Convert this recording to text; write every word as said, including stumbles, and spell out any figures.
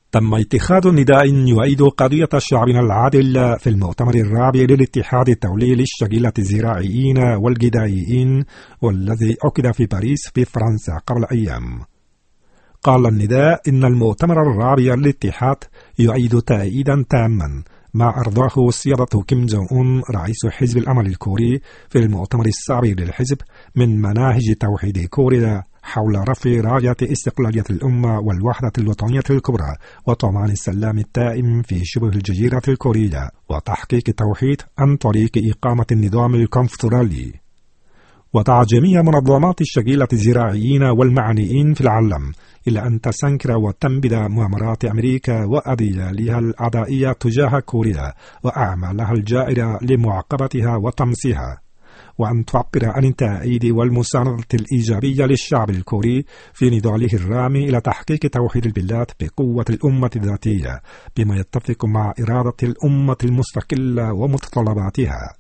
تم اتخاذ نداء يؤيد قضية شعبنا العادل في المؤتمر الرابع للاتحاد الدولي للشغيلة الزراعيين والغذائيين، والذي عقد في باريس في فرنسا قبل أيام. قال النداء إن المؤتمر الرابع للاتحاد يؤيد تأييدا تاما ما أرضاه سيادة كيم جونغ أون رئيس حزب الأمل الكوري في المؤتمر السابع للحزب من مناهج توحيد كوريا حول رفع راية استقلالية الأمة والوحدة الوطنية الكبرى وضمان السلام الدائم في شبه الجزيرة الكورية وتحقيق التوحيد عن طريق إقامة النظام الكونفدرالي. ودعا جميع منظمات الشغيلة الزراعيين والمعنيين في العالم إلى أن تستنكر وتنبذ مؤامرات أمريكا وأديالها الأعدائية تجاه كوريا وأعمالها الجائرة لمعاقبتها وتمسيها، وأن تعبر عن التأييد والمساندة الإيجابية للشعب الكوري في نضاله الرامي إلى تحقيق توحيد البلاد بقوة الأمة الذاتية بما يتفق مع إرادة الأمة المستقلة ومتطلباتها.